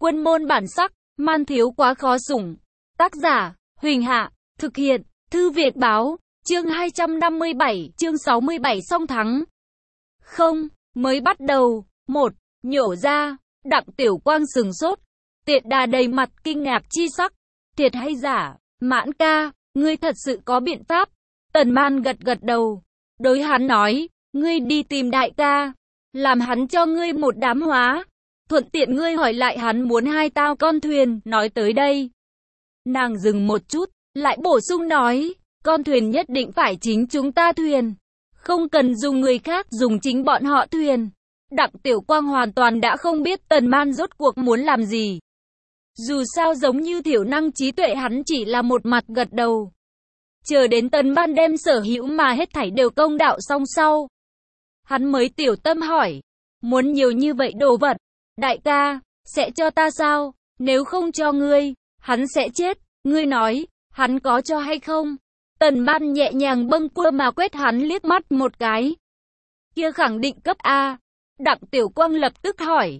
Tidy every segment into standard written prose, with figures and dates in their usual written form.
Quân môn bản sắc, man thiếu quá khó sủng. Tác giả, Huỳnh Hạ, thực hiện, Thư Việt Báo, chương 257, chương 67 song thắng. Không, mới bắt đầu, một, nhổ ra, Đặng Tiểu Quang sừng sốt, Tiện Đà đầy mặt kinh ngạc chi sắc, thiệt hay giả, Mãn ca, ngươi thật sự có biện pháp. Tần Man gật gật đầu, đối hắn nói, ngươi đi tìm đại ca, làm hắn cho ngươi một đám hóa, thuận tiện ngươi hỏi lại hắn muốn hai tao con thuyền, nói tới đây. Nàng dừng một chút, lại bổ sung nói, con thuyền nhất định phải chính chúng ta thuyền, không cần dùng người khác, dùng chính bọn họ thuyền. Đặng Tiểu Quang hoàn toàn đã không biết Tần Man rốt cuộc muốn làm gì. Dù sao giống như thiểu năng trí tuệ hắn chỉ là một mặt gật đầu. Chờ đến Tần Man đem sở hữu mà hết thảy đều công đạo xong sau, hắn mới tiểu tâm hỏi, muốn nhiều như vậy đồ vật, đại ca, sẽ cho ta sao? Nếu không cho ngươi, hắn sẽ chết, ngươi nói, hắn có cho hay không? Tần Man nhẹ nhàng bâng quơ mà quét hắn liếc mắt một cái. Kia khẳng định cấp A. Đặng Tiểu Quang lập tức hỏi,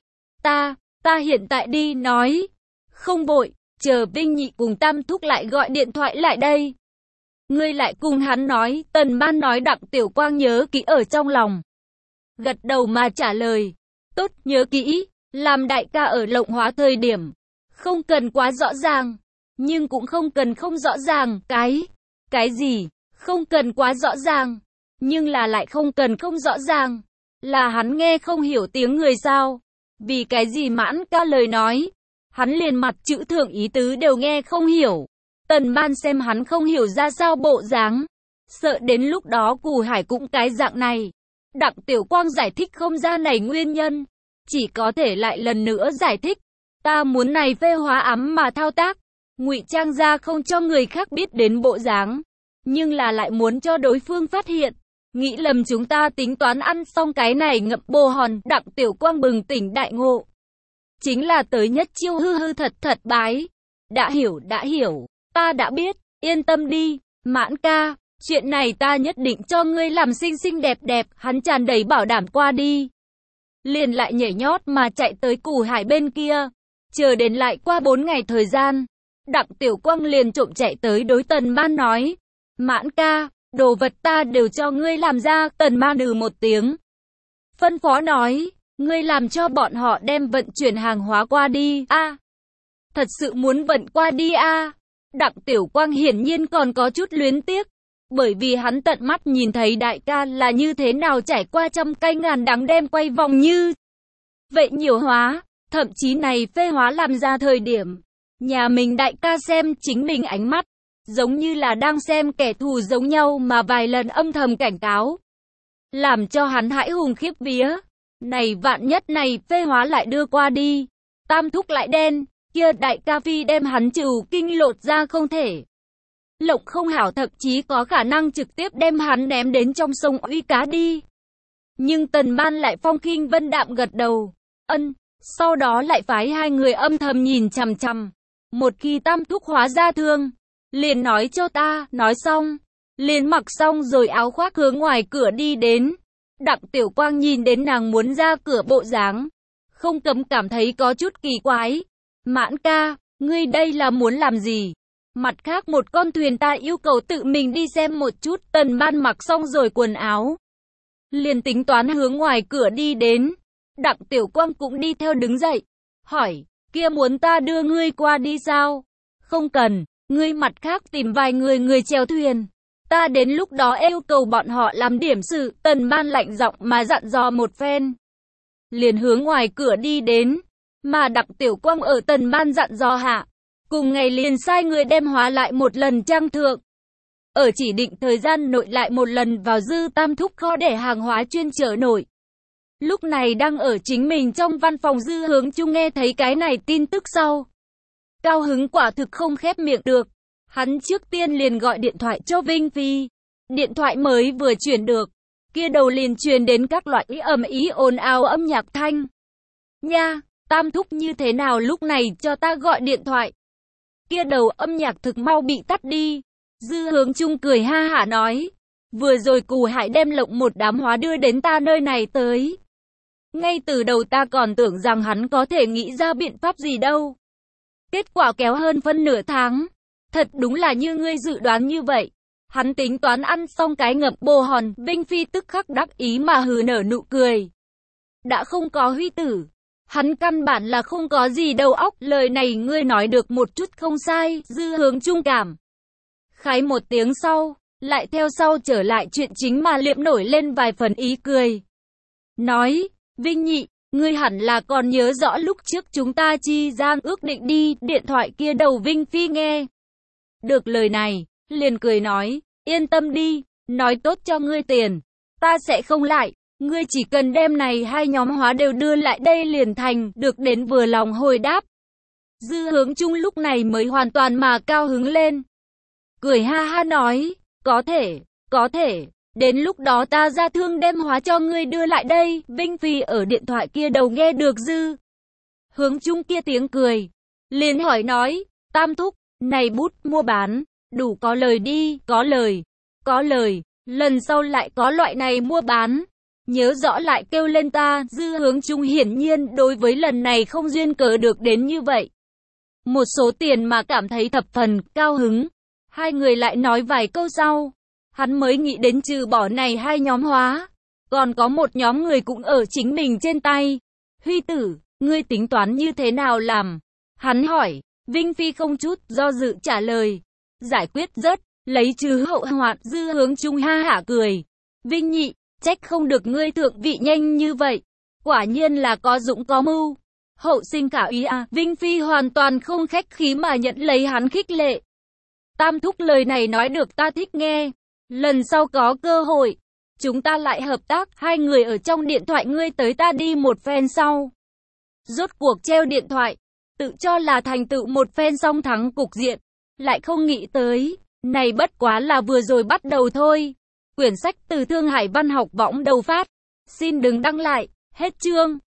ta hiện tại đi nói. Không vội, chờ Vinh Nhị cùng Tam Thúc lại gọi điện thoại lại đây. Ngươi lại cùng hắn nói, Tần Man nói. Đặng Tiểu Quang nhớ kỹ ở trong lòng, gật đầu mà trả lời, tốt, nhớ kỹ, làm đại ca ở Lộng Hóa thời điểm, không cần quá rõ ràng, nhưng cũng không cần không rõ ràng. Cái gì? Không cần quá rõ ràng, nhưng là lại không cần không rõ ràng. Là hắn nghe không hiểu tiếng người sao? Vì cái gì Mãn ca lời nói, hắn liền mặt chữ thượng ý tứ đều nghe không hiểu. Tần Man xem hắn không hiểu ra sao bộ dáng, sợ đến lúc đó Cù Hải cũng cái dạng này. Đặng Tiểu Quang giải thích không ra này nguyên nhân, chỉ có thể lại lần nữa giải thích. Ta muốn này phê hóa ám mà thao tác, ngụy trang ra không cho người khác biết đến bộ dáng, nhưng là lại muốn cho đối phương phát hiện. Nghĩ lầm chúng ta tính toán ăn xong cái này ngậm bồ hòn. Đặng Tiểu Quang bừng tỉnh đại ngộ, chính là tới nhất chiêu hư thật bái. Đã hiểu, ta đã biết, yên tâm đi, Mãn ca, chuyện này ta nhất định cho ngươi làm xinh xinh đẹp đẹp. Hắn tràn đầy bảo đảm qua đi, liền lại nhảy nhót mà chạy tới Cù Hải bên kia. Chờ đến lại qua 4 ngày thời gian, Đặng Tiểu Quang liền trộm chạy tới đối Tần Man nói, Mãn ca, đồ vật ta đều cho ngươi làm ra. Tần Man một tiếng, phân phó nói, ngươi làm cho bọn họ đem vận chuyển hàng hóa qua đi. Thật sự muốn vận qua đi a? Đặng Tiểu Quang hiển nhiên còn có chút luyến tiếc, bởi vì hắn tận mắt nhìn thấy đại ca là như thế nào trải qua trăm cay ngàn đắng đem quay vòng như vậy nhiều hóa, thậm chí này phê hóa làm ra thời điểm, nhà mình đại ca xem chính mình ánh mắt, giống như là đang xem kẻ thù giống nhau mà vài lần âm thầm cảnh cáo, làm cho hắn hãi hùng khiếp vía. Này vạn nhất này phê hóa lại đưa qua đi, Tam Thúc lại đen, kia đại ca phi đem hắn trừ kinh lột ra không thể. Lộng không hảo, thậm chí có khả năng trực tiếp đem hắn ném đến trong sông uy cá đi. Nhưng Tần Man lại phong khinh vân đạm gật đầu, sau đó lại phái hai người âm thầm nhìn chằm chằm. Một khi Tam Thúc hóa ra thương, liền nói cho ta. Nói xong, liền mặc xong rồi áo khoác hướng ngoài cửa đi đến. Đặng Tiểu Quang nhìn đến nàng muốn ra cửa bộ dáng, không cấm cảm thấy có chút kỳ quái. Mãn ca, ngươi đây là muốn làm gì? Mặt khác một con thuyền ta yêu cầu tự mình đi xem một chút. Tần Man mặc xong rồi quần áo, liền tính toán hướng ngoài cửa đi đến. Đặng Tiểu Quang cũng đi theo đứng dậy, hỏi, kia muốn ta đưa ngươi qua đi sao? Không cần, ngươi mặt khác tìm vài người chèo thuyền, ta đến lúc đó yêu cầu bọn họ làm điểm sự. Tần Man lạnh giọng mà dặn dò một phen, liền hướng ngoài cửa đi đến. Mà Đặng Tiểu Quang ở Tần Man dặn dò hạ, cùng ngày liền sai người đem hóa lại một lần trang thượng, ở chỉ định thời gian nội lại một lần vào Dư Tam Thúc kho để hàng hóa chuyên chở nổi. Lúc này đang ở chính mình trong văn phòng, Dư Hướng Trung nghe thấy cái này tin tức sau, cao hứng quả thực không khép miệng được. Hắn trước tiên liền gọi điện thoại cho Vinh Phi. Điện thoại mới vừa chuyển được, kia đầu liền truyền đến các loại ầm ĩ ồn ào âm nhạc thanh. Nha, Tam Thúc như thế nào lúc này cho ta gọi điện thoại? Kia đầu âm nhạc thực mau bị tắt đi. Dư Hướng Trung cười ha hả nói, vừa rồi Cù Hải đem lộng một đám hóa đưa đến ta nơi này tới. Ngay từ đầu ta còn tưởng rằng hắn có thể nghĩ ra biện pháp gì đâu. Kết quả kéo hơn phân nửa tháng. Thật đúng là như ngươi dự đoán như vậy. Hắn tính toán ăn xong cái ngậm bồ hòn, Vinh Phi tức khắc đắc ý mà hừ nở nụ cười. Đã không có Huy tử, hắn căn bản là không có gì đầu óc, lời này ngươi nói được một chút không sai, Dư Hướng trung cảm. Khái một tiếng sau, lại theo sau trở lại chuyện chính mà liệm nổi lên vài phần ý cười. Nói, Vinh nhị, ngươi hẳn là còn nhớ rõ lúc trước chúng ta chi gian ước định đi, điện thoại kia đầu Vinh Phi nghe. Được lời này, liền cười nói, yên tâm đi, nói tốt cho ngươi tiền, ta sẽ không lại, ngươi chỉ cần đem này hai nhóm hóa đều đưa lại đây liền thành, được đến vừa lòng hồi đáp. Dư Hướng Trung lúc này mới hoàn toàn mà cao hứng lên. Cười ha ha nói, có thể, đến lúc đó ta ra thương đem hóa cho ngươi đưa lại đây. Vinh Phi ở điện thoại kia đầu nghe được Dư Hướng Trung kia tiếng cười, liền hỏi nói, Tam thúc, này bút mua bán, đủ có lời đi, có lời, lần sau lại có loại này mua bán, nhớ rõ lại kêu lên ta. Dư Hướng Trung hiển nhiên đối với lần này không duyên cớ được đến như vậy một số tiền mà cảm thấy thập phần cao hứng. Hai người lại nói vài câu sau, hắn mới nghĩ đến trừ bỏ này hai nhóm hóa, còn có một nhóm người cũng ở chính mình trên tay. Huy tử, ngươi tính toán như thế nào làm? Hắn hỏi. Vinh Phi không chút do dự trả lời, giải quyết rất, lấy trừ hậu hoạn. Dư Hướng Trung ha hả cười, Vinh nhị, trách không được ngươi thượng vị nhanh như vậy, quả nhiên là có dũng có mưu, hậu sinh khả úy à. Vinh Phi hoàn toàn không khách khí mà nhận lấy hắn khích lệ. Tam thúc lời này nói được ta thích nghe, lần sau có cơ hội, chúng ta lại hợp tác. Hai người ở trong điện thoại ngươi tới ta đi một phen sau, rốt cuộc treo điện thoại, tự cho là thành tựu một phen song thắng cục diện, lại không nghĩ tới, này bất quá là vừa rồi bắt đầu thôi. Quyển sách từ Thương Hải Văn học võng đầu phát. Xin đừng đăng lại, hết chương.